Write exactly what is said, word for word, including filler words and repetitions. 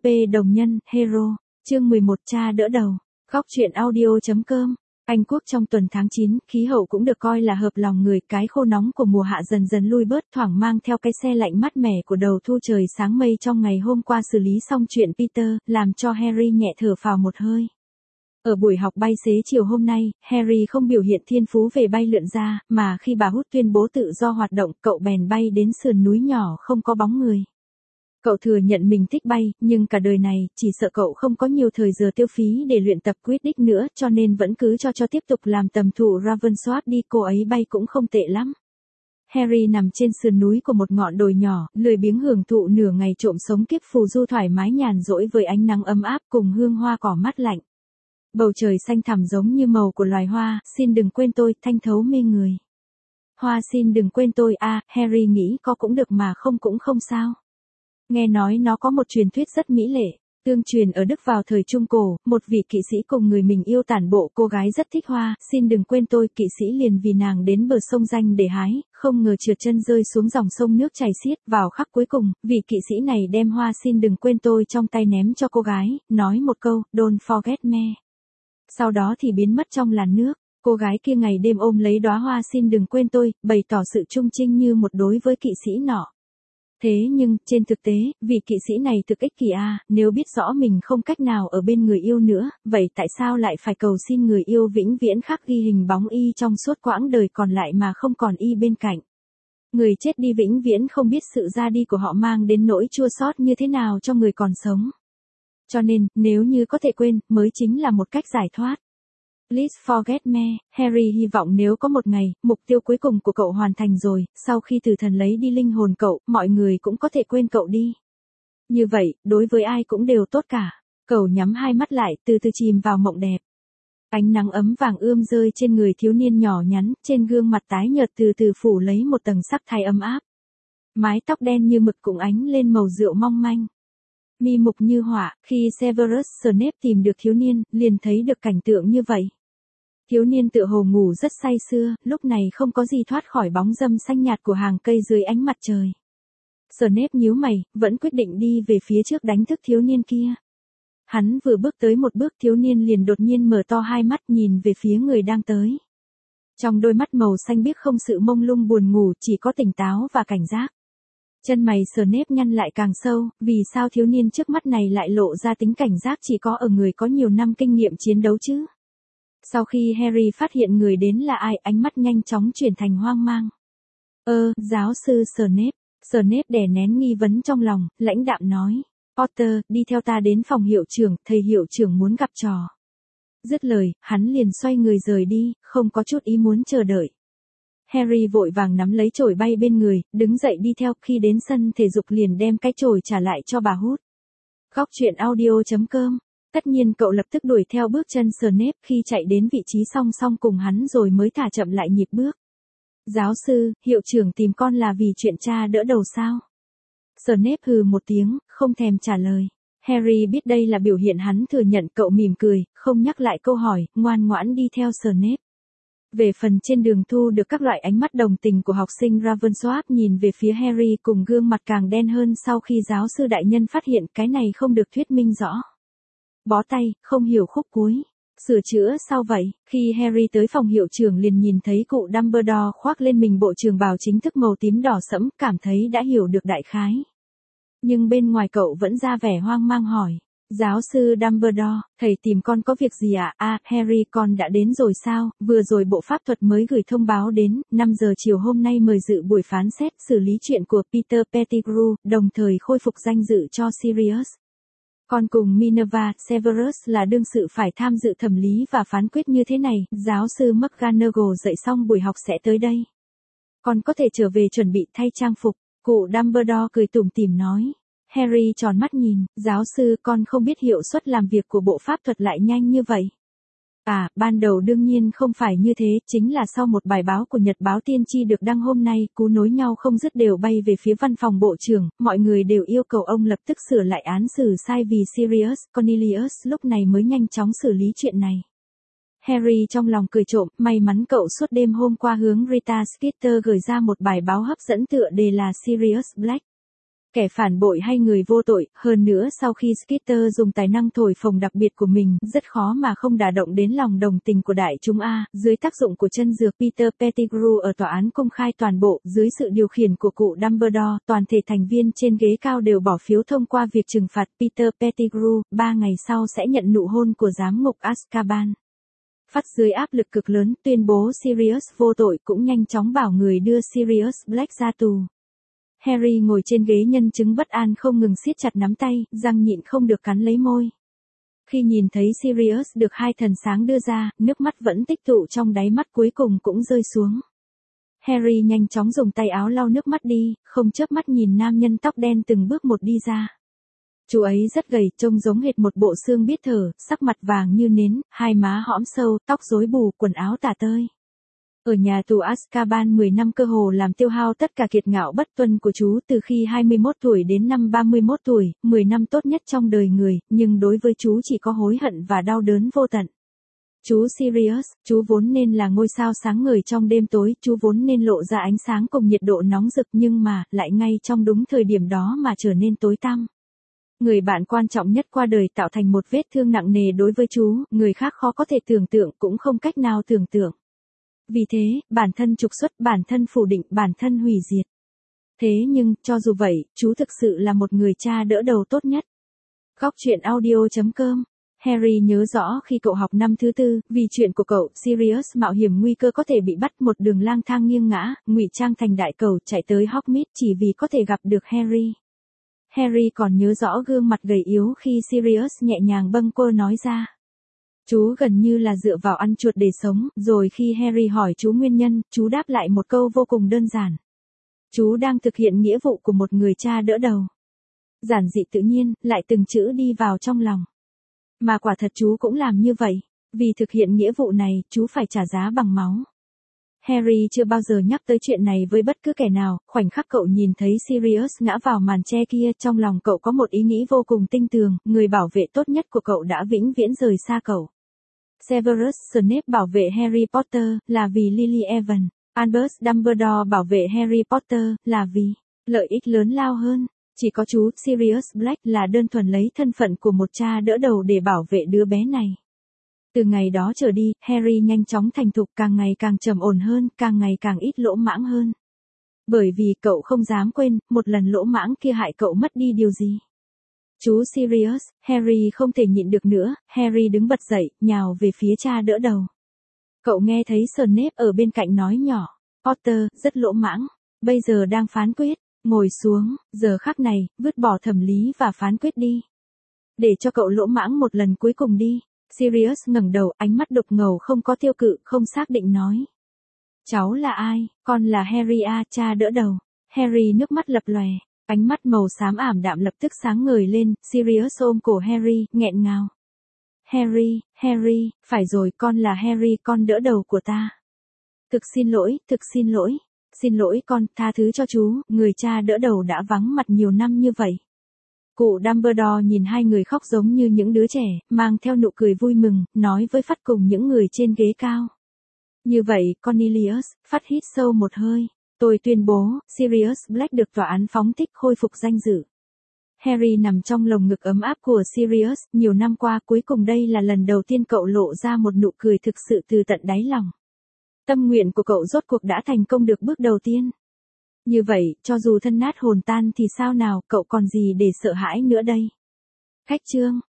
pê đồng nhân, Hero, chương mười một cha đỡ đầu, góc truyện audio.com. Anh Quốc trong tuần tháng chín, khí hậu cũng được coi là hợp lòng người, cái khô nóng của mùa hạ dần dần lui bớt, thoảng mang theo cái se lạnh mát mẻ của đầu thu. Trời sáng mây trong ngày hôm qua xử lý xong chuyện Peter, làm cho Harry nhẹ thở phào một hơi. Ở buổi học bay xế chiều hôm nay, Harry không biểu hiện thiên phú về bay lượn ra, mà khi bà Hút tuyên bố tự do hoạt động, cậu bèn bay đến sườn núi nhỏ không có bóng người. Cậu thừa nhận mình thích bay, nhưng cả đời này, chỉ sợ cậu không có nhiều thời giờ tiêu phí để luyện tập Quidditch nữa, cho nên vẫn cứ cho cho tiếp tục làm tầm thủ Ravensworth đi, cô ấy bay cũng không tệ lắm. Harry nằm trên sườn núi của một ngọn đồi nhỏ, lười biếng hưởng thụ nửa ngày trộm sống kiếp phù du thoải mái nhàn rỗi với ánh nắng ấm áp cùng hương hoa cỏ mát lạnh. Bầu trời xanh thẳm giống như màu của loài hoa, xin đừng quên tôi, thanh thấu mê người. Hoa xin đừng quên tôi à, Harry nghĩ có cũng được mà không cũng không sao. Nghe nói nó có một truyền thuyết rất mỹ lệ, tương truyền ở Đức vào thời Trung Cổ, một vị kỵ sĩ cùng người mình yêu tản bộ, cô gái rất thích hoa, xin đừng quên tôi, kỵ sĩ liền vì nàng đến bờ sông danh để hái, không ngờ trượt chân rơi xuống dòng sông nước chảy xiết. Vào khắc cuối cùng, vị kỵ sĩ này đem hoa xin đừng quên tôi trong tay ném cho cô gái, nói một câu, don't forget me. Sau đó thì biến mất trong làn nước. Cô gái kia ngày đêm ôm lấy đóa hoa xin đừng quên tôi, bày tỏ sự trung trinh như một đối với kỵ sĩ nọ. Thế nhưng, trên thực tế, vị kỵ sĩ này thực ích kỷ à, nếu biết rõ mình không cách nào ở bên người yêu nữa, vậy tại sao lại phải cầu xin người yêu vĩnh viễn khắc ghi hình bóng y trong suốt quãng đời còn lại mà không còn y bên cạnh. Người chết đi vĩnh viễn không biết sự ra đi của họ mang đến nỗi chua xót như thế nào cho người còn sống. Cho nên, nếu như có thể quên, mới chính là một cách giải thoát. Please forget me, Harry hy vọng nếu có một ngày, mục tiêu cuối cùng của cậu hoàn thành rồi, sau khi tử thần lấy đi linh hồn cậu, mọi người cũng có thể quên cậu đi. Như vậy, đối với ai cũng đều tốt cả. Cậu nhắm hai mắt lại, từ từ chìm vào mộng đẹp. Ánh nắng ấm vàng ươm rơi trên người thiếu niên nhỏ nhắn, trên gương mặt tái nhợt từ từ phủ lấy một tầng sắc thái ấm áp. Mái tóc đen như mực cũng ánh lên màu rượu mong manh. Mi mục như họa, khi Severus Snape tìm được thiếu niên, liền thấy được cảnh tượng như vậy. Thiếu niên tựa hồ ngủ rất say sưa, lúc này không có gì thoát khỏi bóng râm xanh nhạt của hàng cây dưới ánh mặt trời. Snape nhíu mày, vẫn quyết định đi về phía trước đánh thức thiếu niên kia. Hắn vừa bước tới một bước, thiếu niên liền đột nhiên mở to hai mắt nhìn về phía người đang tới. Trong đôi mắt màu xanh biếc không sự mông lung buồn ngủ, chỉ có tỉnh táo và cảnh giác. Chân mày Snape nhăn lại càng sâu, vì sao thiếu niên trước mắt này lại lộ ra tính cảnh giác chỉ có ở người có nhiều năm kinh nghiệm chiến đấu chứ? Sau khi Harry phát hiện người đến là ai, ánh mắt nhanh chóng chuyển thành hoang mang. Ơ, giáo sư Snape. Snape đè nén nghi vấn trong lòng, lãnh đạm nói. Potter, đi theo ta đến phòng hiệu trưởng, thầy hiệu trưởng muốn gặp trò. Dứt lời, hắn liền xoay người rời đi, không có chút ý muốn chờ đợi. Harry vội vàng nắm lấy chổi bay bên người, đứng dậy đi theo, khi đến sân thể dục liền đem cái chổi trả lại cho bà Hút. Góc truyện audio.com. Tất nhiên cậu lập tức đuổi theo bước chân Snape, khi chạy đến vị trí song song cùng hắn rồi mới thả chậm lại nhịp bước. Giáo sư, hiệu trưởng tìm con là vì chuyện cha đỡ đầu sao? Snape hừ một tiếng, không thèm trả lời. Harry biết đây là biểu hiện hắn thừa nhận, cậu mỉm cười, không nhắc lại câu hỏi, ngoan ngoãn đi theo Snape. Về phần trên đường thu được các loại ánh mắt đồng tình của học sinh Ravensworth nhìn về phía Harry cùng gương mặt càng đen hơn sau khi giáo sư đại nhân phát hiện cái này không được thuyết minh rõ. Bó tay, không hiểu khúc cuối. Sửa chữa sao vậy? Khi Harry tới phòng hiệu trưởng liền nhìn thấy cụ Dumbledore khoác lên mình bộ trường bào chính thức màu tím đỏ sẫm, cảm thấy đã hiểu được đại khái. Nhưng bên ngoài cậu vẫn ra vẻ hoang mang hỏi. Giáo sư Dumbledore, thầy tìm con có việc gì ạ? À? À, Harry, con đã đến rồi sao? Vừa rồi bộ pháp thuật mới gửi thông báo đến, năm giờ chiều hôm nay mời dự buổi phán xét xử lý chuyện của Peter Pettigrew, đồng thời khôi phục danh dự cho Sirius. Con cùng Minerva, Severus là đương sự phải tham dự thẩm lý và phán quyết như thế này, giáo sư McGonagall dạy xong buổi học sẽ tới đây. Con có thể trở về chuẩn bị thay trang phục, cụ Dumbledore cười tủm tỉm nói. Harry tròn mắt nhìn, giáo sư, con không biết hiệu suất làm việc của bộ pháp thuật lại nhanh như vậy. À, ban đầu đương nhiên không phải như thế, chính là sau một bài báo của Nhật báo Tiên tri được đăng hôm nay, cú nối nhau không dứt đều bay về phía văn phòng bộ trưởng, mọi người đều yêu cầu ông lập tức sửa lại án xử sai vì Sirius Cornelius lúc này mới nhanh chóng xử lý chuyện này. Harry trong lòng cười trộm, may mắn cậu suốt đêm hôm qua hướng Rita Skeeter gửi ra một bài báo hấp dẫn tựa đề là Sirius Black. Kẻ phản bội hay người vô tội, hơn nữa sau khi Skeeter dùng tài năng thổi phồng đặc biệt của mình, rất khó mà không đả động đến lòng đồng tình của đại chúng A, dưới tác dụng của chân dược Peter Pettigrew ở tòa án công khai toàn bộ, dưới sự điều khiển của cụ Dumbledore, toàn thể thành viên trên ghế cao đều bỏ phiếu thông qua việc trừng phạt Peter Pettigrew, ba ngày sau sẽ nhận nụ hôn của giám ngục Azkaban. Phát dưới áp lực cực lớn, tuyên bố Sirius vô tội cũng nhanh chóng bảo người đưa Sirius Black ra tù. Harry ngồi trên ghế nhân chứng bất an không ngừng siết chặt nắm tay, răng nhịn không được cắn lấy môi. Khi nhìn thấy Sirius được hai thần sáng đưa ra, nước mắt vẫn tích tụ trong đáy mắt cuối cùng cũng rơi xuống. Harry nhanh chóng dùng tay áo lau nước mắt đi, không chớp mắt nhìn nam nhân tóc đen từng bước một đi ra. Chú ấy rất gầy, trông giống hệt một bộ xương biết thở, sắc mặt vàng như nến, hai má hõm sâu, tóc rối bù, quần áo tả tơi. Ở nhà tù Azkaban mười năm cơ hồ làm tiêu hao tất cả kiệt ngạo bất tuân của chú từ khi hai mươi mốt tuổi đến năm ba mươi mốt tuổi, mười năm tốt nhất trong đời người, nhưng đối với chú chỉ có hối hận và đau đớn vô tận. Chú Sirius, chú vốn nên là ngôi sao sáng ngời trong đêm tối, chú vốn nên lộ ra ánh sáng cùng nhiệt độ nóng rực nhưng mà, lại ngay trong đúng thời điểm đó mà trở nên tối tăm. Người bạn quan trọng nhất qua đời tạo thành một vết thương nặng nề đối với chú, người khác khó có thể tưởng tượng cũng không cách nào tưởng tượng. Vì thế, bản thân trục xuất, bản thân phủ định, bản thân hủy diệt. Thế nhưng, cho dù vậy, chú thực sự là một người cha đỡ đầu tốt nhất. Góc truyện audio chấm com. Harry nhớ rõ khi cậu học năm thứ tư, vì chuyện của cậu, Sirius mạo hiểm nguy cơ có thể bị bắt, một đường lang thang nghiêng ngã, ngụy trang thành đại cầu chạy tới Hogsmeade chỉ vì có thể gặp được Harry. Harry còn nhớ rõ gương mặt gầy yếu khi Sirius nhẹ nhàng bâng quơ nói ra. Chú gần như là dựa vào ăn chuột để sống, rồi khi Harry hỏi chú nguyên nhân, chú đáp lại một câu vô cùng đơn giản. Chú đang thực hiện nghĩa vụ của một người cha đỡ đầu. Giản dị tự nhiên, lại từng chữ đi vào trong lòng. Mà quả thật chú cũng làm như vậy. Vì thực hiện nghĩa vụ này, chú phải trả giá bằng máu. Harry chưa bao giờ nhắc tới chuyện này với bất cứ kẻ nào, khoảnh khắc cậu nhìn thấy Sirius ngã vào màn che kia, trong lòng cậu có một ý nghĩ vô cùng tinh tường, người bảo vệ tốt nhất của cậu đã vĩnh viễn rời xa cậu. Severus Snape bảo vệ Harry Potter, là vì Lily Evans. Albus Dumbledore bảo vệ Harry Potter, là vì lợi ích lớn lao hơn. Chỉ có chú, Sirius Black, là đơn thuần lấy thân phận của một cha đỡ đầu để bảo vệ đứa bé này. Từ ngày đó trở đi, Harry nhanh chóng thành thục, càng ngày càng trầm ổn hơn, càng ngày càng ít lỗ mãng hơn. Bởi vì cậu không dám quên, một lần lỗ mãng kia hại cậu mất đi điều gì. Chú Sirius, Harry không thể nhịn được nữa, Harry đứng bật dậy, nhào về phía cha đỡ đầu. Cậu nghe thấy Snape ở bên cạnh nói nhỏ, Potter, rất lỗ mãng, bây giờ đang phán quyết, ngồi xuống, giờ khắc này, vứt bỏ thẩm lý và phán quyết đi. Để cho cậu lỗ mãng một lần cuối cùng đi. Sirius ngẩng đầu, ánh mắt đục ngầu không có tiêu cự, không xác định nói. Cháu là ai? Con là Harry a, cha đỡ đầu. Harry nước mắt lập lòe, ánh mắt màu xám ảm đạm lập tức sáng ngời lên, Sirius ôm cổ Harry, nghẹn ngào. Harry, Harry, phải rồi, con là Harry, con đỡ đầu của ta. Thực xin lỗi, thực xin lỗi. Xin lỗi con, tha thứ cho chú, người cha đỡ đầu đã vắng mặt nhiều năm như vậy. Cụ Dumbledore nhìn hai người khóc giống như những đứa trẻ, mang theo nụ cười vui mừng, nói với Phát cùng những người trên ghế cao. Như vậy, Cornelius, Phát hít sâu một hơi. Tôi tuyên bố, Sirius Black được tòa án phóng thích khôi phục danh dự. Harry nằm trong lồng ngực ấm áp của Sirius, nhiều năm qua cuối cùng đây là lần đầu tiên cậu lộ ra một nụ cười thực sự từ tận đáy lòng. Tâm nguyện của cậu rốt cuộc đã thành công được bước đầu tiên. Như vậy, cho dù thân nát hồn tan thì sao nào, cậu còn gì để sợ hãi nữa đây? Khách chương